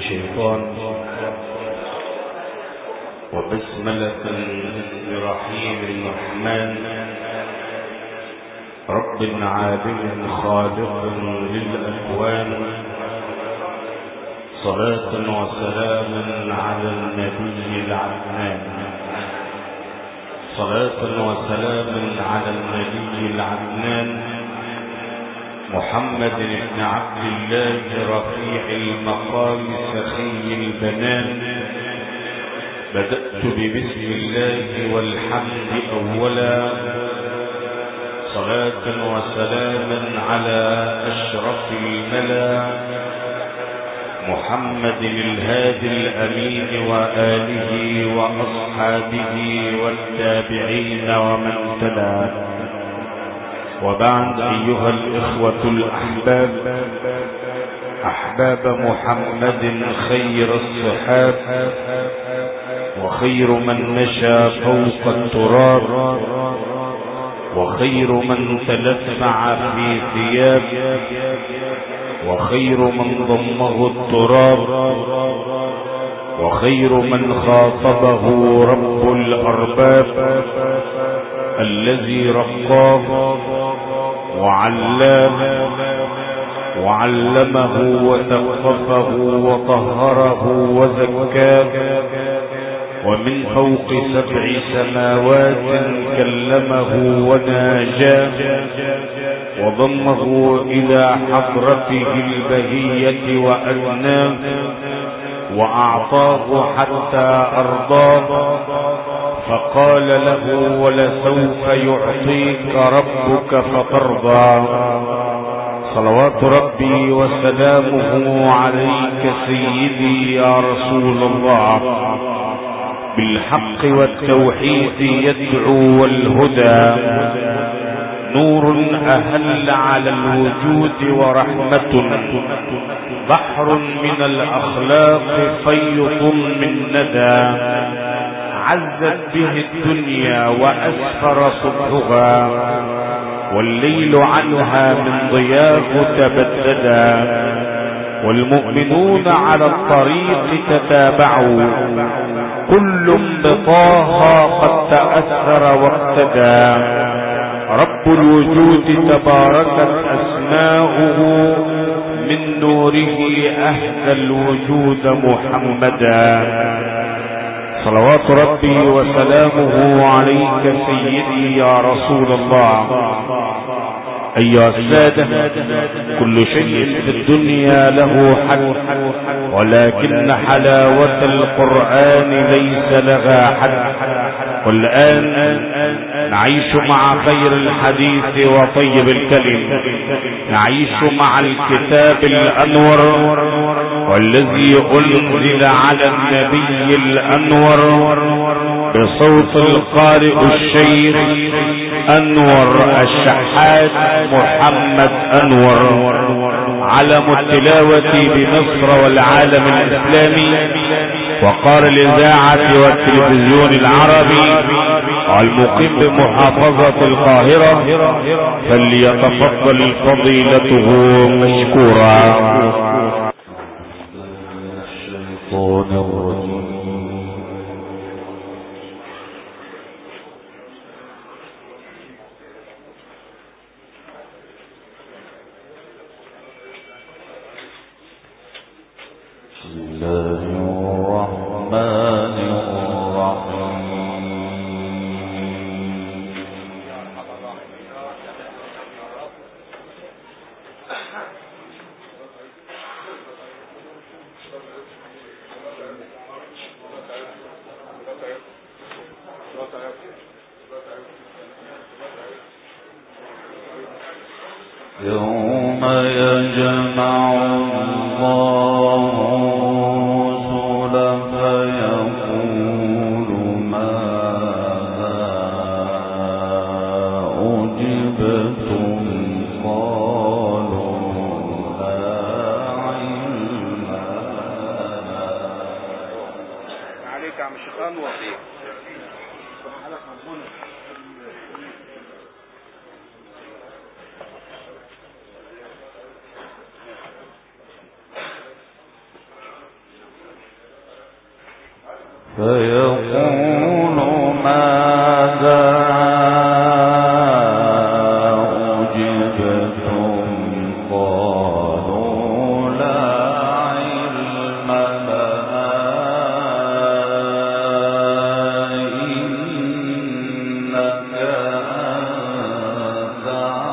الشيطان وبسملة برحيم الرحمن رب عالم خالق للأكوان صلاة وسلاما على النبي العدنان صلاة وسلاما على النبي العدنان محمد بن عبد الله رفيع المقام سخي البنان بدأت ببسم الله والحمد أولا صلاة وسلاما على أشرف الملا محمد الهادي الأمين وآله وأصحابه والتابعين ومن تلا. وبعد أيها الإخوة الأحباب أحباب محمد خير الصحاب وخير من مشى فوق التراب وخير من تلفع في ثياب وخير من ضمه التراب وخير من خاطبه رب الأرباب الذي رقاه وعلاه وعلمه وثقفه وطهره وزكاه ومن فوق 7 سماوات كلمه وناجاه وضمه إلى حضرته البهية وأدناه وأعطاه حتى أرضاه فقال له ولسوف يعطيك ربك فترضى. صلوات ربي وسلامه عليك سيدي يا رسول الله بالحق والتوحيد يدعو والهدى نور أهل على الوجود ورحمة بحر من الأخلاق فيض من ندى عزت به الدنيا وأسفر صبحها والليل عنها من ضياه تبددا والمؤمنون على الطريق تتابعوا كل بطاها قد تأثر واقتدى رب الوجود تباركت أسماؤه من نوره أهدى الوجود محمدا صلوات ربي وسلامه عليك سيدي يا رسول الله. أيها السادة كل شيء في الدنيا له حد ولكن حلاوة القرآن ليس لها حد. والآن نعيش مع خير الحديث وطيب الكلم نعيش مع الكتاب الأنور والذي أنزل على النبي الأنور بصوت القارئ الشيخ أنور الشحات محمد أنور علم التلاوة بمصر والعالم الإسلامي وقار الإذاعة والتلفزيون العربي المقيم بمحافظة القاهرة فليتفضل فضيلته مشكورا. يوم يجمع الله رسله فيقول ماذا أجبتم قالوا لا علم لنا. عليك عم الشيخ أنور فيقول ماذا أجبتم قالوا لا علم لنا إنك أنت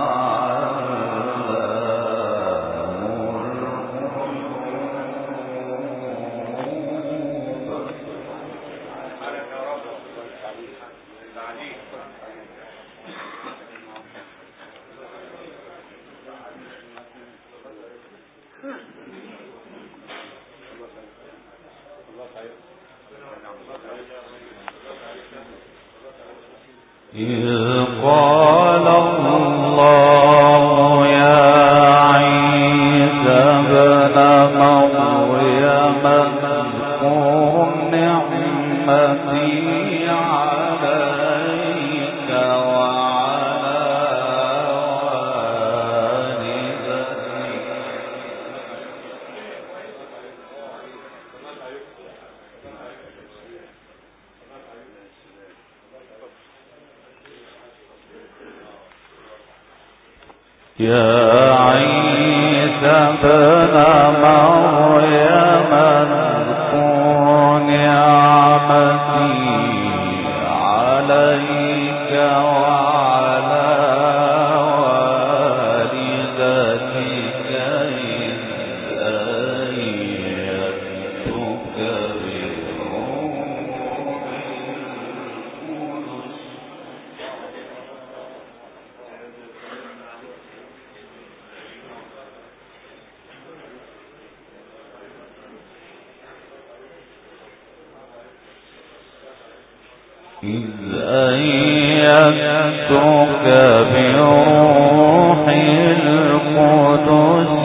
إذ قال الله يا عيسى ابن مريم اذكر نعمتي عليك وعلى والدتك يا عيسى ابن مريم اذكر نعمتي عليك وعلى والدتك إذ أيدتك بروح القدس إذ أيدتك بروح القدس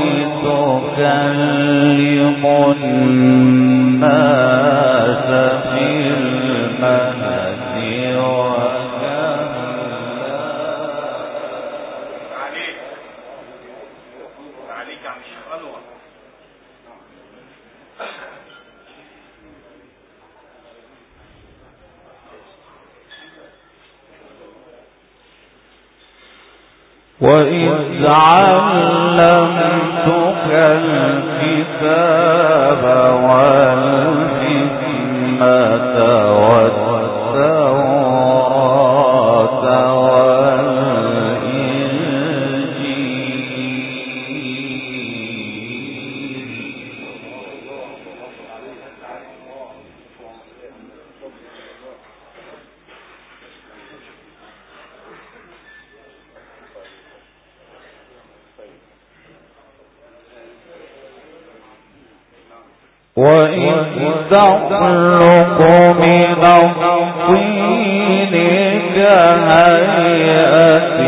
تكلم الناس في المهد وكهلا. عليك عم الشيخ وإذ علمتك الكتاب والحكمة والتوراة وإذ تخلق من الطين كهيئة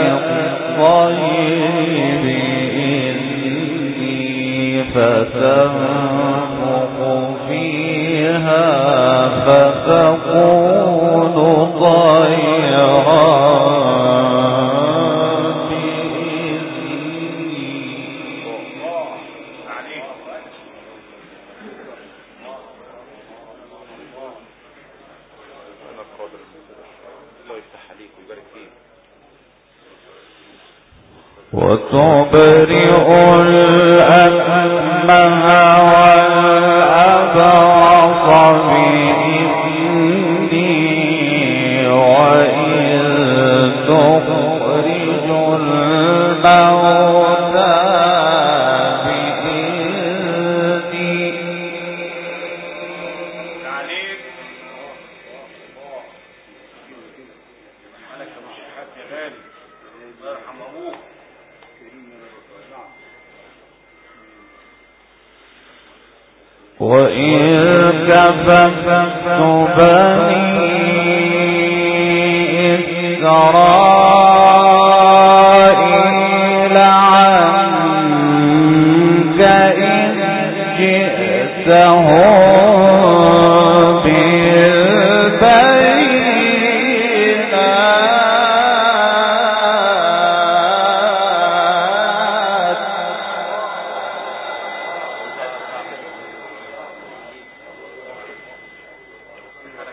الطير بإذني فتنفخ فيها فتكون طيرا وتبرئ الأكمه والأبرص بإذني وإذ تخرج الموتى بإذني وإذ كففت بني إسرائيل عنك إذ جئتهم بالبينات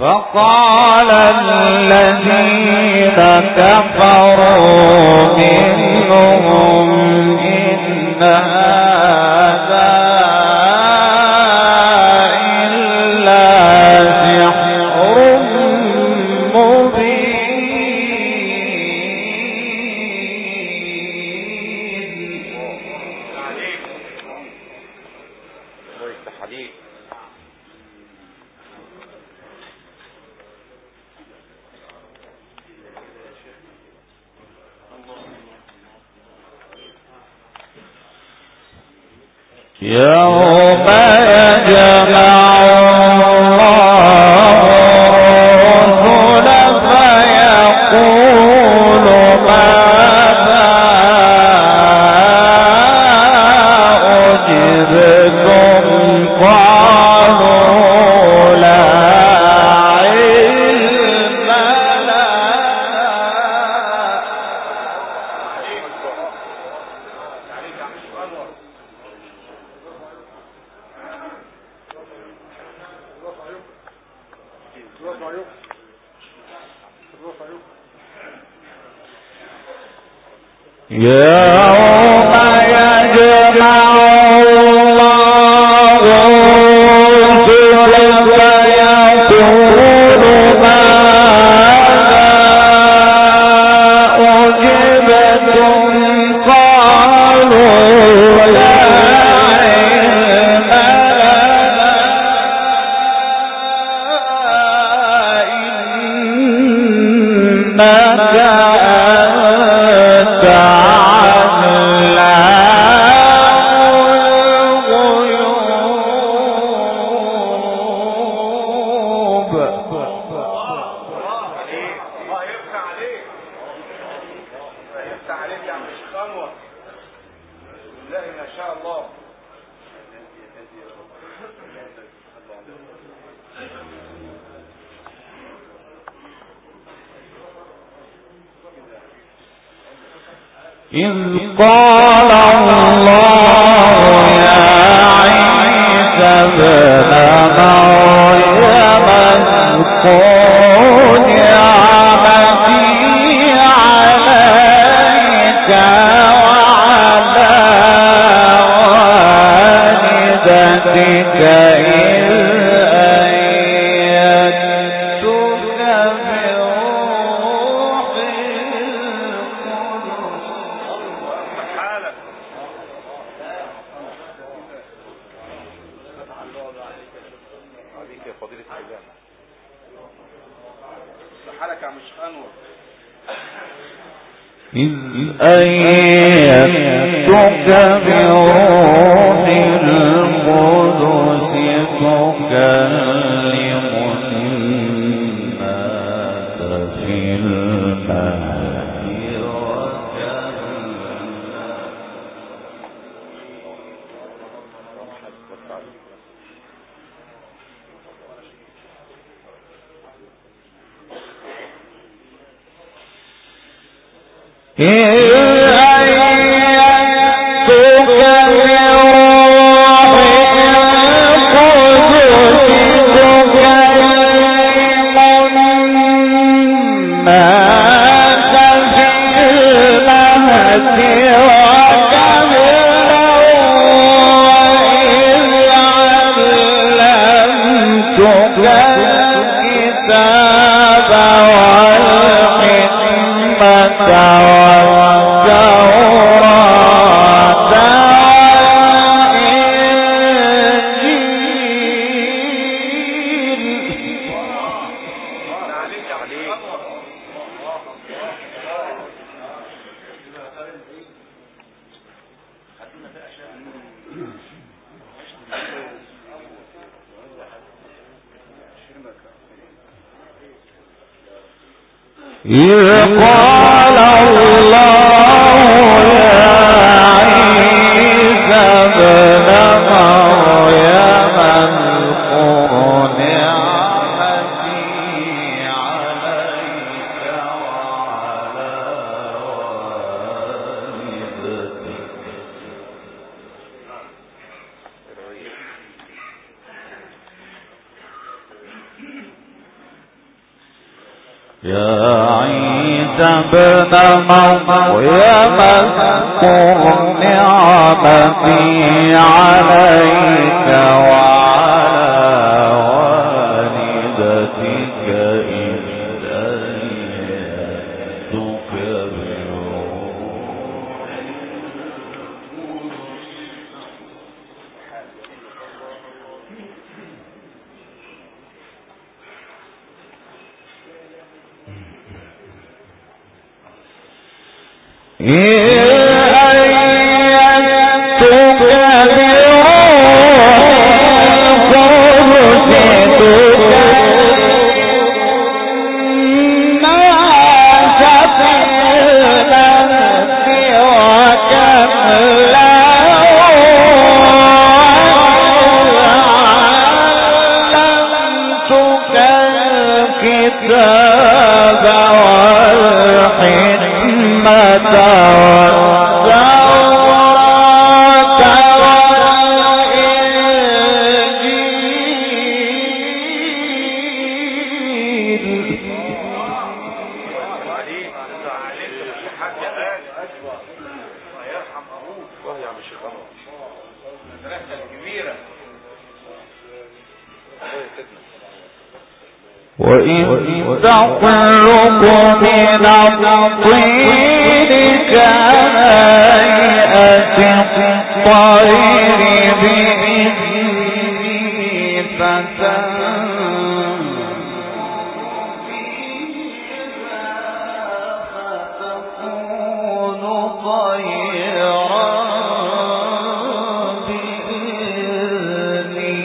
فقال الذين كفروا منهم إن هذا إلا سحر مبين. يوم يجمع الله الرسل فيقول ماذا أجبتم قالوا لا علم لنا. يوم يجمع الله الرسل فيقول ماذا أجبتم قالوا لا علم لنا إنك أنت إذ قال الله يا عيسى ابن مريم اذكر نعمتي عليك وعلى والدتك إذ أيدتك بروح إذ أيدتك بروح القدس تكلم الناس في المهد إذ قال الله يا عيسى ابن مريم اذكر نعمتي عليك وعلى والدتك يا عيسى ابن مريم اذكر نعمتي عليك وعلى والدتك إذ أيدتك وإذ تخلق من الطين كهيئة الطير بإذني فتكون طيرا بإذني.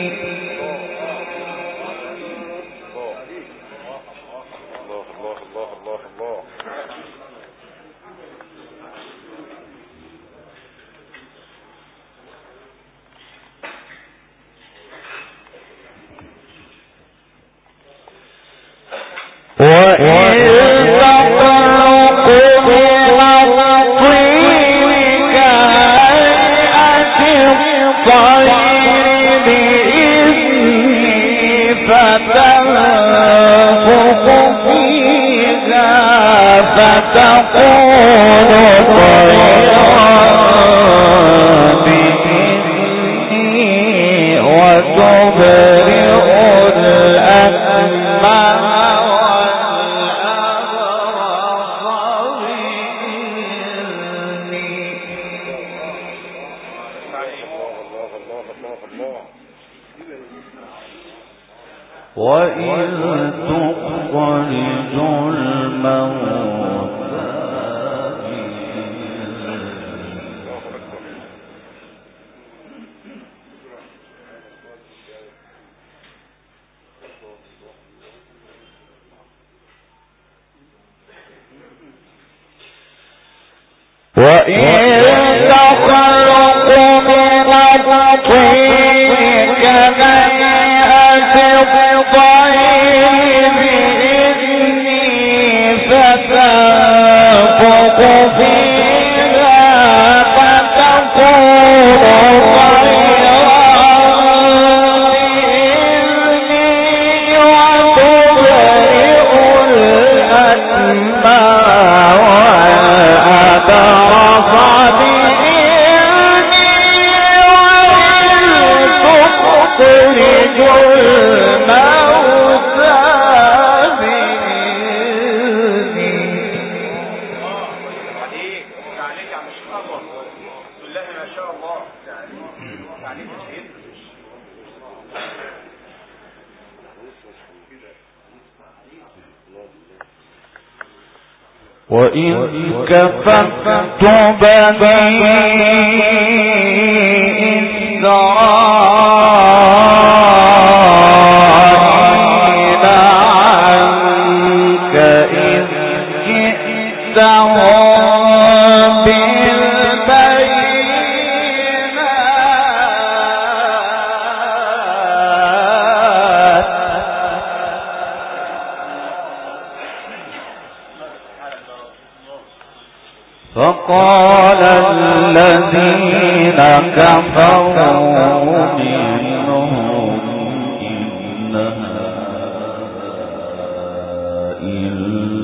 وإذ كففت بني إسرائيل عنك إذ جئتهم فقال الذين كفروا منهم إن هؤلاء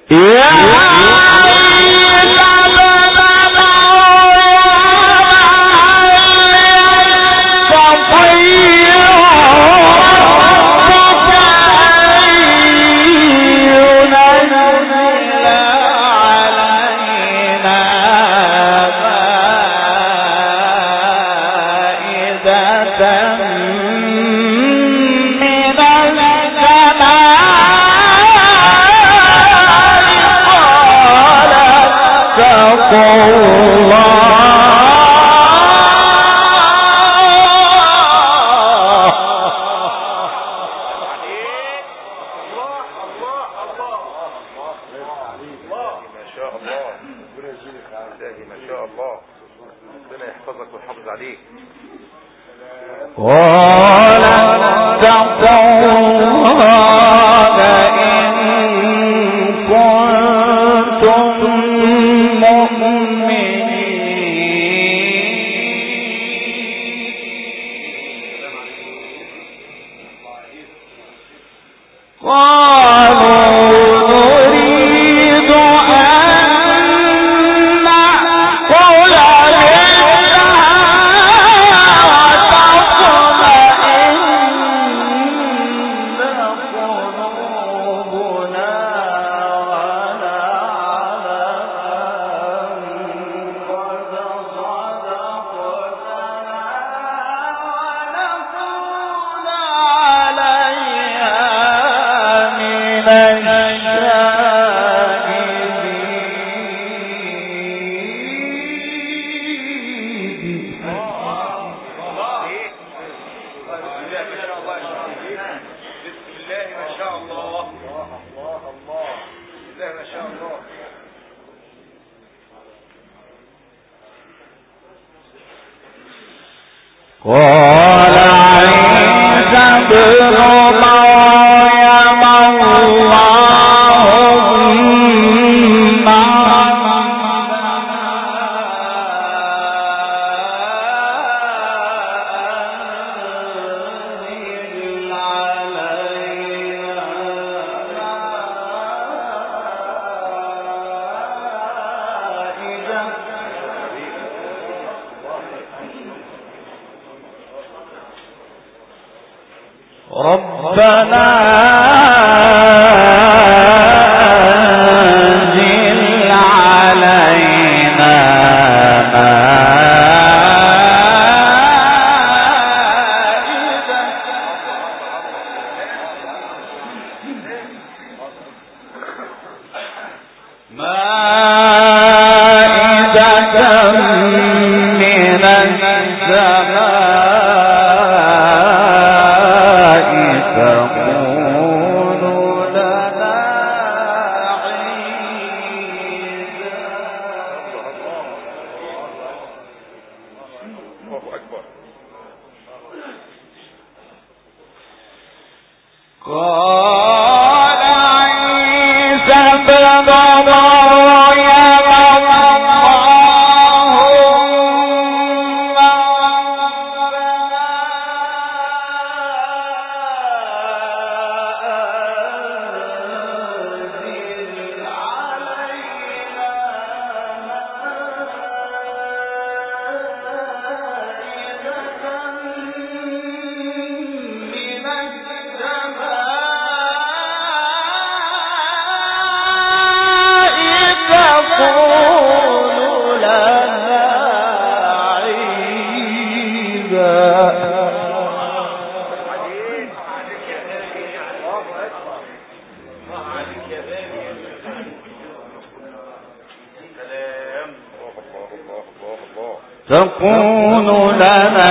تكون لنا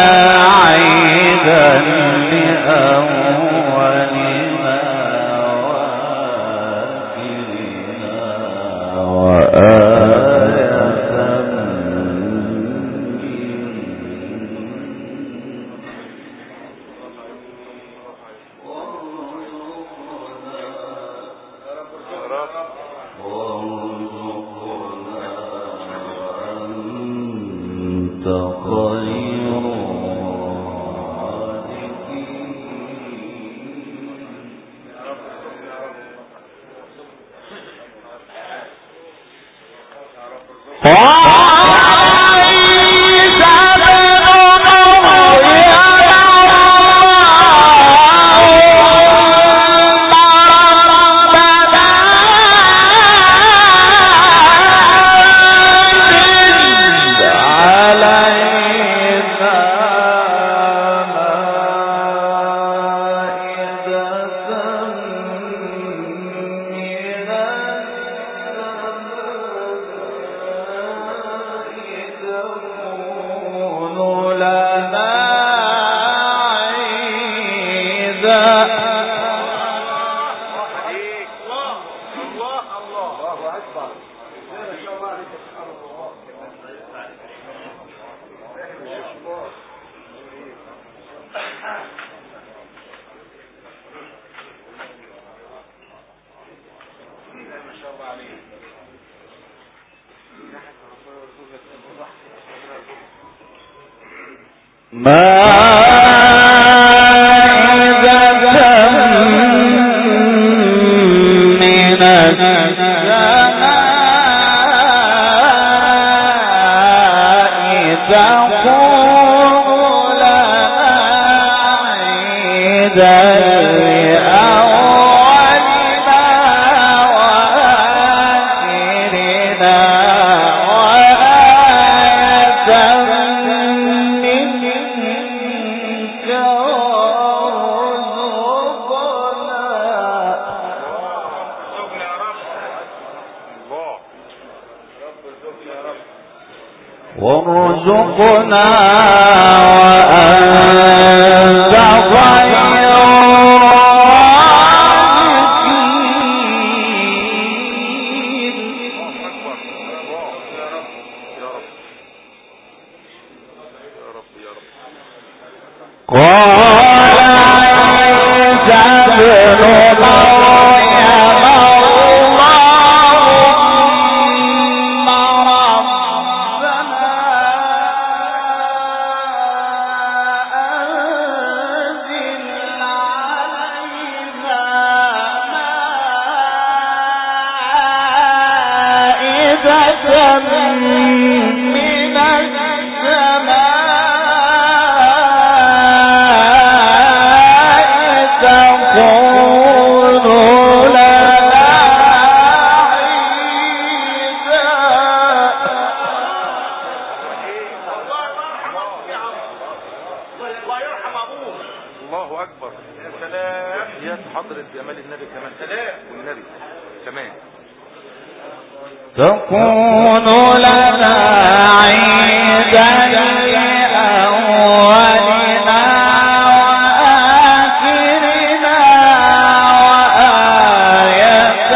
عيدا لأولنا وآخرنا وآية خير وارزقنا وأنت خير تكون لنا عيدا لأولنا وآخرنا وآية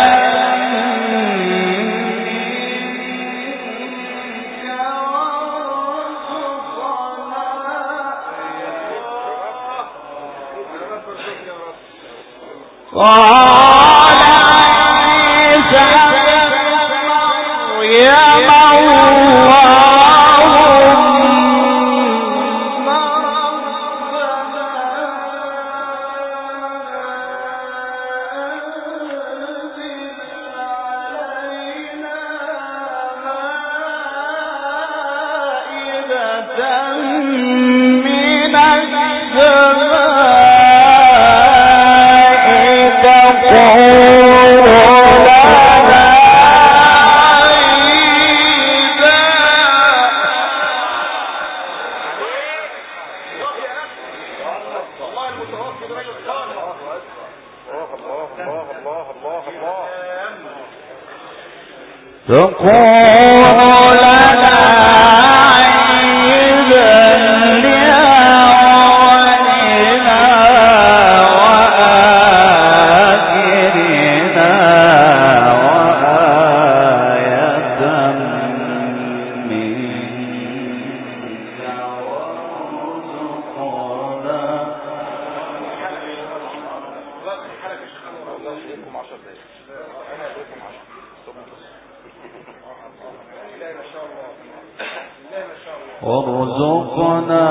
وارزقنا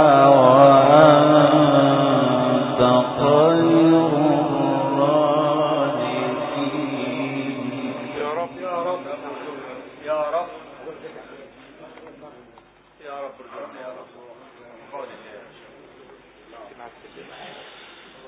وأنت خير الرازقين. يا رب يا رب يا رب.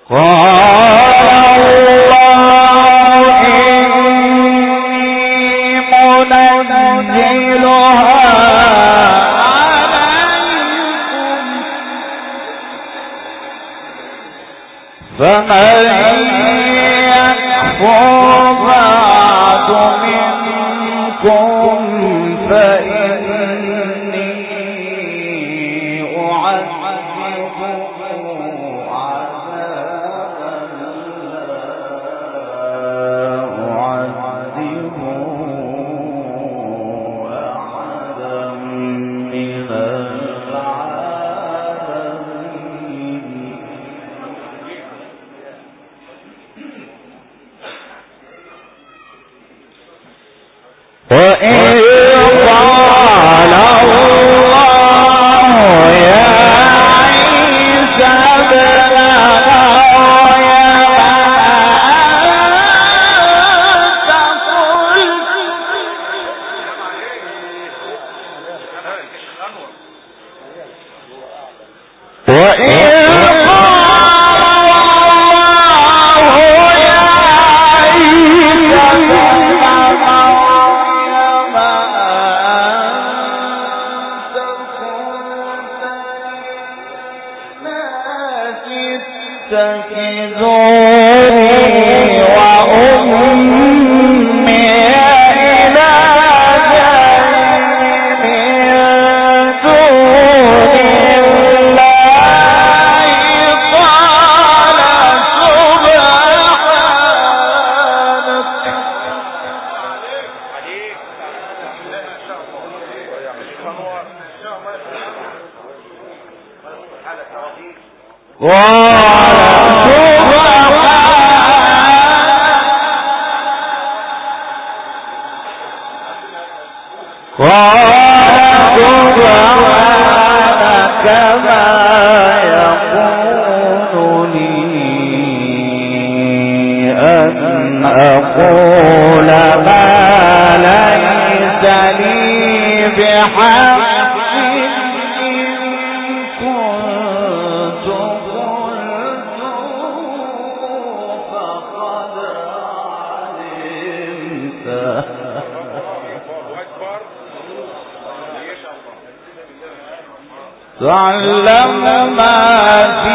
تعلم ما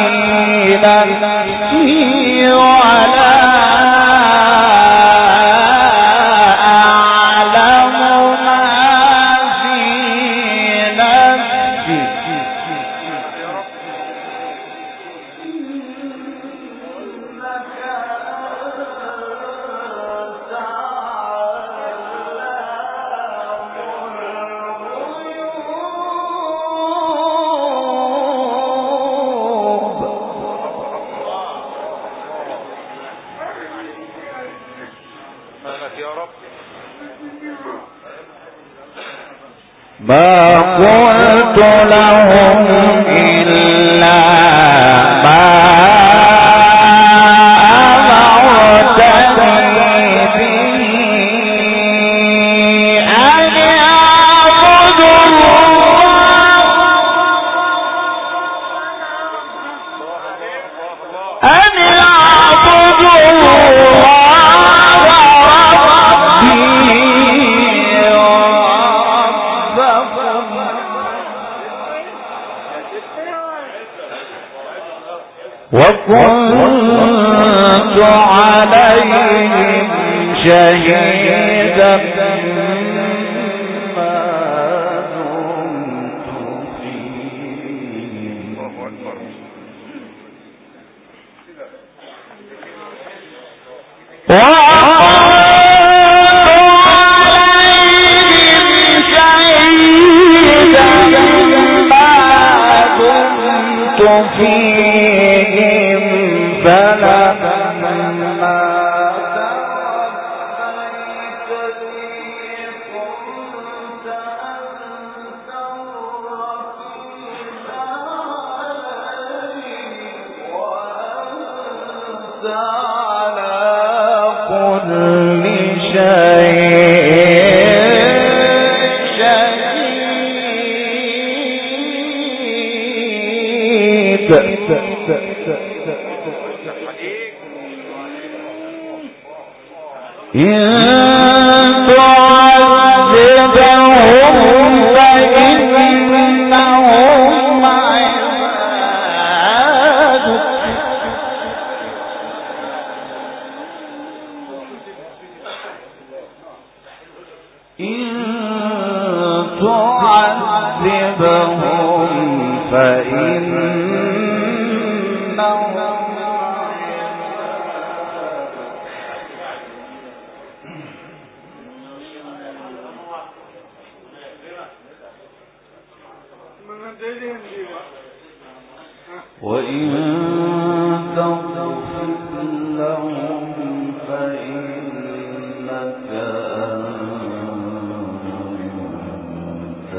في نفسي ولا أعلم ما في نفسي ما قلت لهم إلا ما أمرتني به أن أعبدوا وكنت عليهم شهيدا ما دمت فيهم فيهم فلما توفيتني كنت أنت الرقيب عليهم وأنت على كل شيء شهيد إن تعذبهم فإنهم عبادك إن تعذبهم فإنهم وإن تغفر لهم فإنك أنت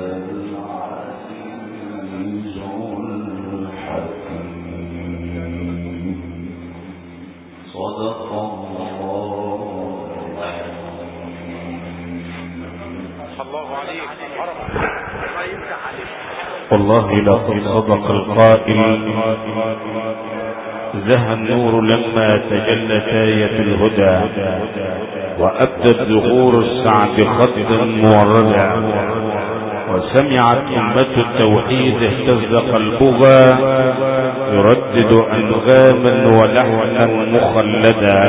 العزيز الحكيم صدق الله عليك والله لقد صدق القائل زهى النور لما تجلت آية الهدى وأبدت ظهور السعد خطا موردا وسمعت أمة التوحيد اهتز قلبها يردد أنغاما ولحنا مخلدا.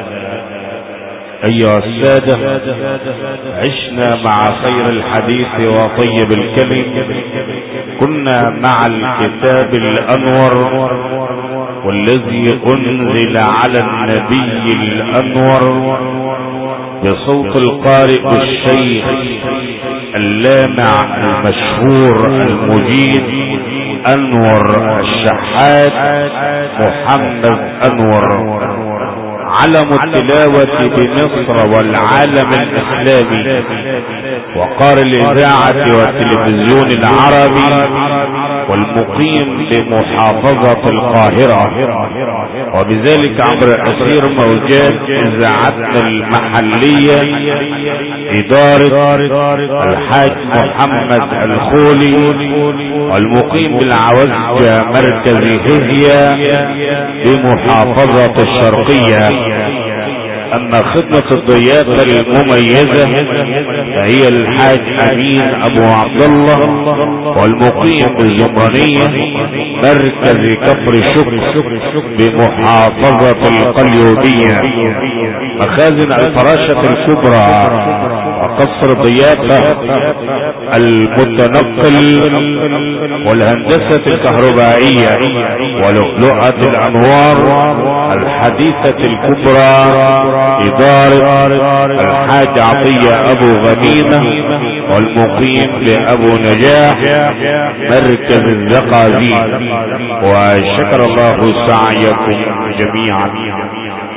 أيها السادة، عشنا مع خير الحديث وطيب الكلم، كنا مع الكتاب الأنور والذي أنزل على النبي الأنور بصوت القارئ الشيخ اللامع المشهور المجيد أنور الشحات محمد أنور، علم التلاوة بمصر والعالم الإسلامي وقار الإذاعة والتلفزيون العربي والمقيم بمحافظة القاهرة، وبذلك عبر أثير موجات إذاعتنا المحلية إدارة الحاج محمد الخولي والمقيم بالعوزجة مركز هزيا بمحافظة الشرقية. أما خدمة الضيافة المميزة فهي الحاج أمين أبو عبد الله والمقيم بالزمرانية مركز كفر شكر بمحافظة القليوبية. مخازن الفراشة الكبرى وقصر ضيافة المتنقل والهندسة الكهربائية ولؤلؤة الأنوار الحديثة الكبرى إدارة الحاج عطية أبو غنيمة والمقيم لأبو نجاح مركز الزقازيق. وشكر الله سعيكم جميعا.